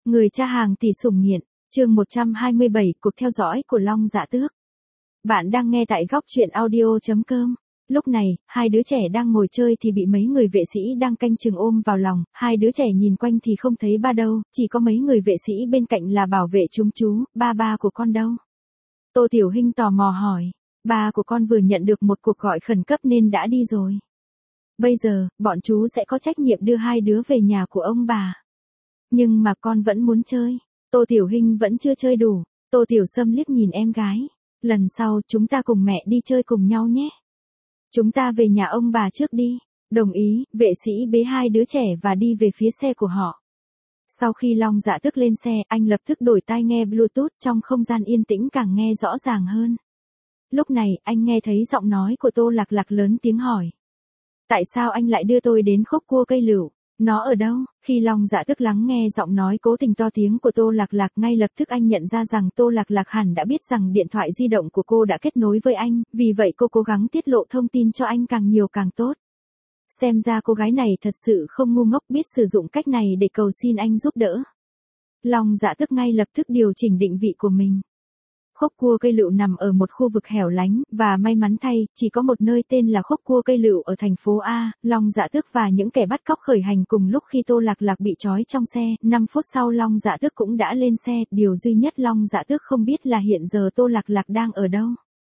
Người cha hàng tỷ sủng nghiện, chương 127, cuộc theo dõi của Long Dạ Tước. Bạn đang nghe tại góc truyện audio.com. Lúc này, hai đứa trẻ đang ngồi chơi thì bị mấy người vệ sĩ đang canh chừng ôm vào lòng, hai đứa trẻ nhìn quanh thì không thấy ba đâu, chỉ có mấy người vệ sĩ bên cạnh là bảo vệ chúng chú, ba của con đâu? Tô Tiểu Hinh tò mò hỏi, ba của con vừa nhận được một cuộc gọi khẩn cấp nên đã đi rồi. Bây giờ, bọn chú sẽ có trách nhiệm đưa hai đứa về nhà của ông bà. Nhưng mà con vẫn muốn chơi. Tô Tiểu Hinh vẫn chưa chơi đủ. Tô Tiểu Sâm liếc nhìn em gái. Lần sau chúng ta cùng mẹ đi chơi cùng nhau nhé. Chúng ta về nhà ông bà trước đi. Đồng ý, vệ sĩ bế hai đứa trẻ và đi về phía xe của họ. Sau khi Long Dạ Tước lên xe, anh lập tức đổi tai nghe Bluetooth, trong không gian yên tĩnh càng nghe rõ ràng hơn. Lúc này, anh nghe thấy giọng nói của Tô Lạc Lạc lớn tiếng hỏi. Tại sao anh lại đưa tôi đến khúc cua cây lựu? Nó ở đâu? Khi Long Dạ Tước lắng nghe giọng nói cố tình to tiếng của Tô Lạc Lạc, ngay lập tức anh nhận ra rằng Tô Lạc Lạc hẳn đã biết rằng điện thoại di động của cô đã kết nối với anh, vì vậy cô cố gắng tiết lộ thông tin cho anh càng nhiều càng tốt. Xem ra cô gái này thật sự không ngu ngốc, biết sử dụng cách này để cầu xin anh giúp đỡ. Long Dạ Tước ngay lập tức điều chỉnh định vị của mình. Khúc cua cây lựu nằm ở một khu vực hẻo lánh, và may mắn thay, chỉ có một nơi tên là khúc cua cây lựu ở thành phố A. Long Dạ Tước và những kẻ bắt cóc khởi hành cùng lúc khi Tô Lạc Lạc bị trói trong xe. 5 phút sau Long Dạ Tước cũng đã lên xe, điều duy nhất Long Dạ Tước không biết là hiện giờ Tô Lạc Lạc đang ở đâu.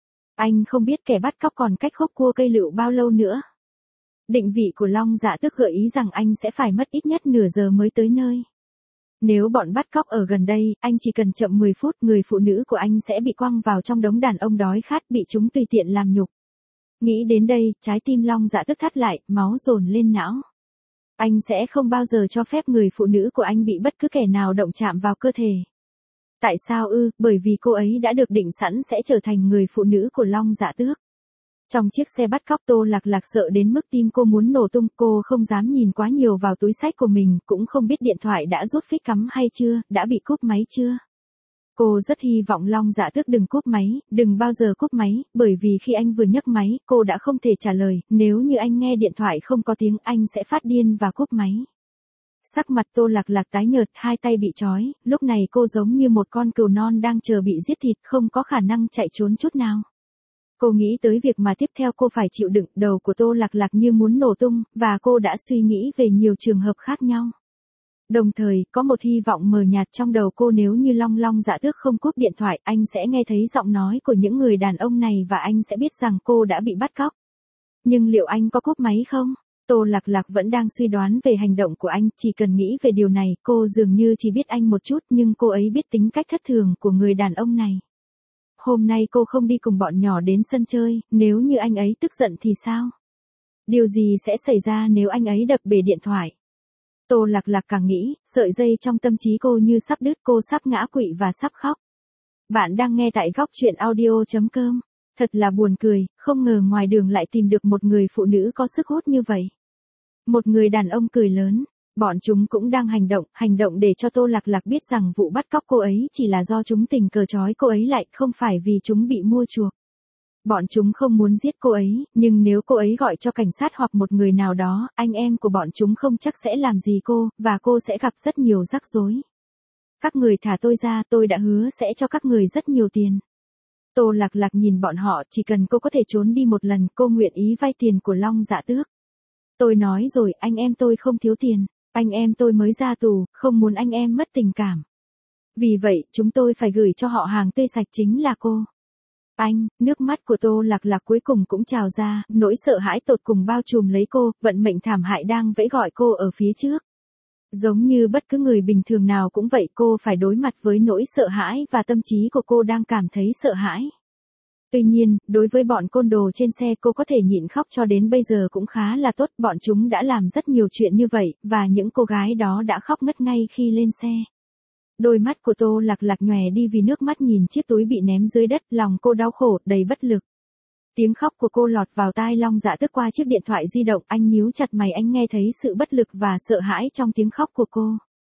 Anh không biết kẻ bắt cóc còn cách khúc cua cây lựu bao lâu nữa. Định vị của Long Dạ Tước gợi ý rằng anh sẽ phải mất ít nhất nửa giờ mới tới nơi. Nếu bọn bắt cóc ở gần đây, anh chỉ cần chậm 10 phút, người phụ nữ của anh sẽ bị quăng vào trong đống đàn ông đói khát, bị chúng tùy tiện làm nhục. Nghĩ đến đây, trái tim Long Dạ Tước thắt lại, máu dồn lên não. Anh sẽ không bao giờ cho phép người phụ nữ của anh bị bất cứ kẻ nào động chạm vào cơ thể. Tại sao ư? Bởi vì cô ấy đã được định sẵn sẽ trở thành người phụ nữ của Long Dạ Tước. Trong chiếc xe bắt cóc, Tô Lạc Lạc sợ đến mức tim cô muốn nổ tung, cô không dám nhìn quá nhiều vào túi xách của mình, cũng không biết điện thoại đã rút phích cắm hay chưa, đã bị cúp máy chưa. Cô rất hy vọng Long Dạ Tước đừng cúp máy, đừng bao giờ cúp máy, bởi vì khi anh vừa nhấc máy, cô đã không thể trả lời, nếu như anh nghe điện thoại không có tiếng, anh sẽ phát điên và cúp máy. Sắc mặt Tô Lạc Lạc tái nhợt, hai tay bị trói, lúc này cô giống như một con cừu non đang chờ bị giết thịt, không có khả năng chạy trốn chút nào. Cô nghĩ tới việc mà tiếp theo cô phải chịu đựng, đầu của Tô Lạc Lạc như muốn nổ tung, và cô đã suy nghĩ về nhiều trường hợp khác nhau. Đồng thời, có một hy vọng mờ nhạt trong đầu cô, nếu như Long Dạ Tước không cúp điện thoại, anh sẽ nghe thấy giọng nói của những người đàn ông này và anh sẽ biết rằng cô đã bị bắt cóc. Nhưng liệu anh có cúp máy không? Tô Lạc Lạc vẫn đang suy đoán về hành động của anh, chỉ cần nghĩ về điều này, cô dường như chỉ biết anh một chút, nhưng cô ấy biết tính cách thất thường của người đàn ông này. Hôm nay cô không đi cùng bọn nhỏ đến sân chơi, nếu như anh ấy tức giận thì sao? Điều gì sẽ xảy ra nếu anh ấy đập bể điện thoại? Tô Lạc Lạc càng nghĩ, sợi dây trong tâm trí cô như sắp đứt, cô sắp ngã quỵ và sắp khóc. Bạn đang nghe tại góc truyện audio.com. Thật là buồn cười, không ngờ ngoài đường lại tìm được một người phụ nữ có sức hút như vậy. Một người đàn ông cười lớn. Bọn chúng cũng đang hành động để cho Tô Lạc Lạc biết rằng vụ bắt cóc cô ấy chỉ là do chúng tình cờ trói cô ấy lại, không phải vì chúng bị mua chuộc. Bọn chúng không muốn giết cô ấy, nhưng nếu cô ấy gọi cho cảnh sát hoặc một người nào đó, anh em của bọn chúng không chắc sẽ làm gì cô, và cô sẽ gặp rất nhiều rắc rối. Các người thả tôi ra, tôi đã hứa sẽ cho các người rất nhiều tiền. Tô Lạc Lạc nhìn bọn họ, chỉ cần cô có thể trốn đi một lần, cô nguyện ý vay tiền của Long Dạ Tước. Tôi nói rồi, anh em tôi không thiếu tiền. Anh em tôi mới ra tù, không muốn anh em mất tình cảm. Vì vậy, chúng tôi phải gửi cho họ hàng tươi sạch, chính là cô. Anh, nước mắt của Tô Lạc Lạc cuối cùng cũng trào ra, nỗi sợ hãi tột cùng bao trùm lấy cô, vận mệnh thảm hại đang vẫy gọi cô ở phía trước. Giống như bất cứ người bình thường nào cũng vậy, cô phải đối mặt với nỗi sợ hãi và tâm trí của cô đang cảm thấy sợ hãi. Tuy nhiên, đối với bọn côn đồ trên xe, cô có thể nhịn khóc cho đến bây giờ cũng khá là tốt, bọn chúng đã làm rất nhiều chuyện như vậy, và những cô gái đó đã khóc ngất ngay khi lên xe. Đôi mắt của Tô Lạc Lạc nhòe đi vì nước mắt nhìn chiếc túi bị ném dưới đất, lòng cô đau khổ, đầy bất lực. Tiếng khóc của cô lọt vào tai Long Dạ Tước qua chiếc điện thoại di động, anh nhíu chặt mày, anh nghe thấy sự bất lực và sợ hãi trong tiếng khóc của cô.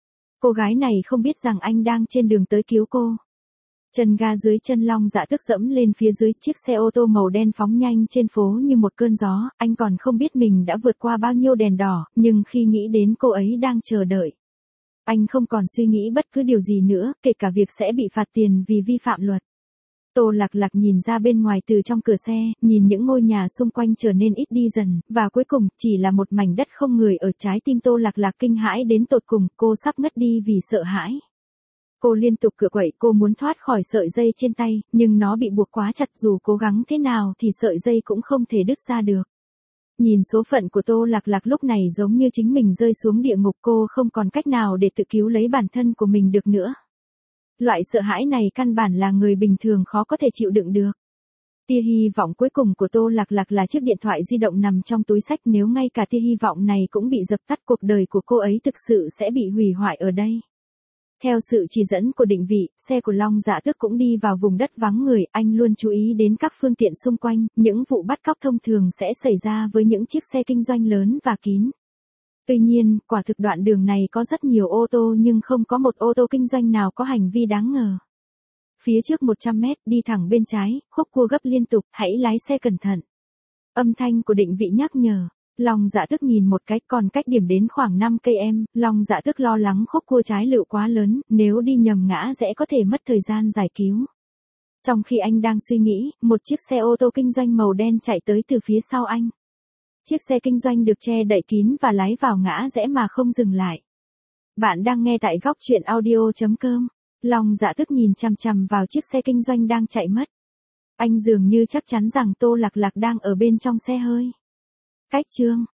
Cô gái này không biết rằng anh đang trên đường tới cứu cô. Chân ga dưới chân Long Dạ Tước dẫm lên phía dưới, chiếc xe ô tô màu đen phóng nhanh trên phố như một cơn gió, anh còn không biết mình đã vượt qua bao nhiêu đèn đỏ, nhưng khi nghĩ đến cô ấy đang chờ đợi, Anh không còn suy nghĩ bất cứ điều gì nữa, kể cả việc sẽ bị phạt tiền vì vi phạm luật. Tô Lạc Lạc nhìn ra bên ngoài từ trong cửa xe, nhìn những ngôi nhà xung quanh trở nên ít đi dần, và cuối cùng, chỉ là một mảnh đất không người ở trái tim Tô Lạc Lạc kinh hãi đến tột cùng, cô sắp ngất đi vì sợ hãi. Cô liên tục cựa quậy, cô muốn thoát khỏi sợi dây trên tay, nhưng nó bị buộc quá chặt, dù cố gắng thế nào thì sợi dây cũng không thể đứt ra được. Nhìn số phận của Tô Lạc Lạc lúc này giống như chính mình rơi xuống địa ngục, cô không còn cách nào để tự cứu lấy bản thân của mình được nữa. Loại sợ hãi này căn bản là người bình thường khó có thể chịu đựng được. Tia hy vọng cuối cùng của Tô Lạc Lạc là chiếc điện thoại di động nằm trong túi xách, nếu ngay cả tia hy vọng này cũng bị dập tắt, cuộc đời của cô ấy thực sự sẽ bị hủy hoại ở đây. Theo sự chỉ dẫn của định vị, xe của Long Dạ Tước cũng đi vào vùng đất vắng người, anh luôn chú ý đến các phương tiện xung quanh, những vụ bắt cóc thông thường sẽ xảy ra với những chiếc xe kinh doanh lớn và kín. Tuy nhiên, quả thực đoạn đường này có rất nhiều ô tô nhưng không có một ô tô kinh doanh nào có hành vi đáng ngờ. Phía trước 100 mét, đi thẳng bên trái, khúc cua gấp liên tục, hãy lái xe cẩn thận. Âm thanh của định vị nhắc nhở. Long Dạ Tước nhìn một cái, còn cách điểm đến khoảng 5 cây em, Long Dạ Tước lo lắng khúc cua trái lựu quá lớn, nếu đi nhầm ngã rẽ có thể mất thời gian giải cứu. Trong khi anh đang suy nghĩ, một chiếc xe ô tô kinh doanh màu đen chạy tới từ phía sau anh. Chiếc xe kinh doanh được che đậy kín và lái vào ngã rẽ mà không dừng lại. Bạn đang nghe tại góc truyện audio.com. Long Dạ Tước nhìn chằm chằm vào chiếc xe kinh doanh đang chạy mất. Anh dường như chắc chắn rằng Tô Lạc Lạc đang ở bên trong xe hơi. Cách chương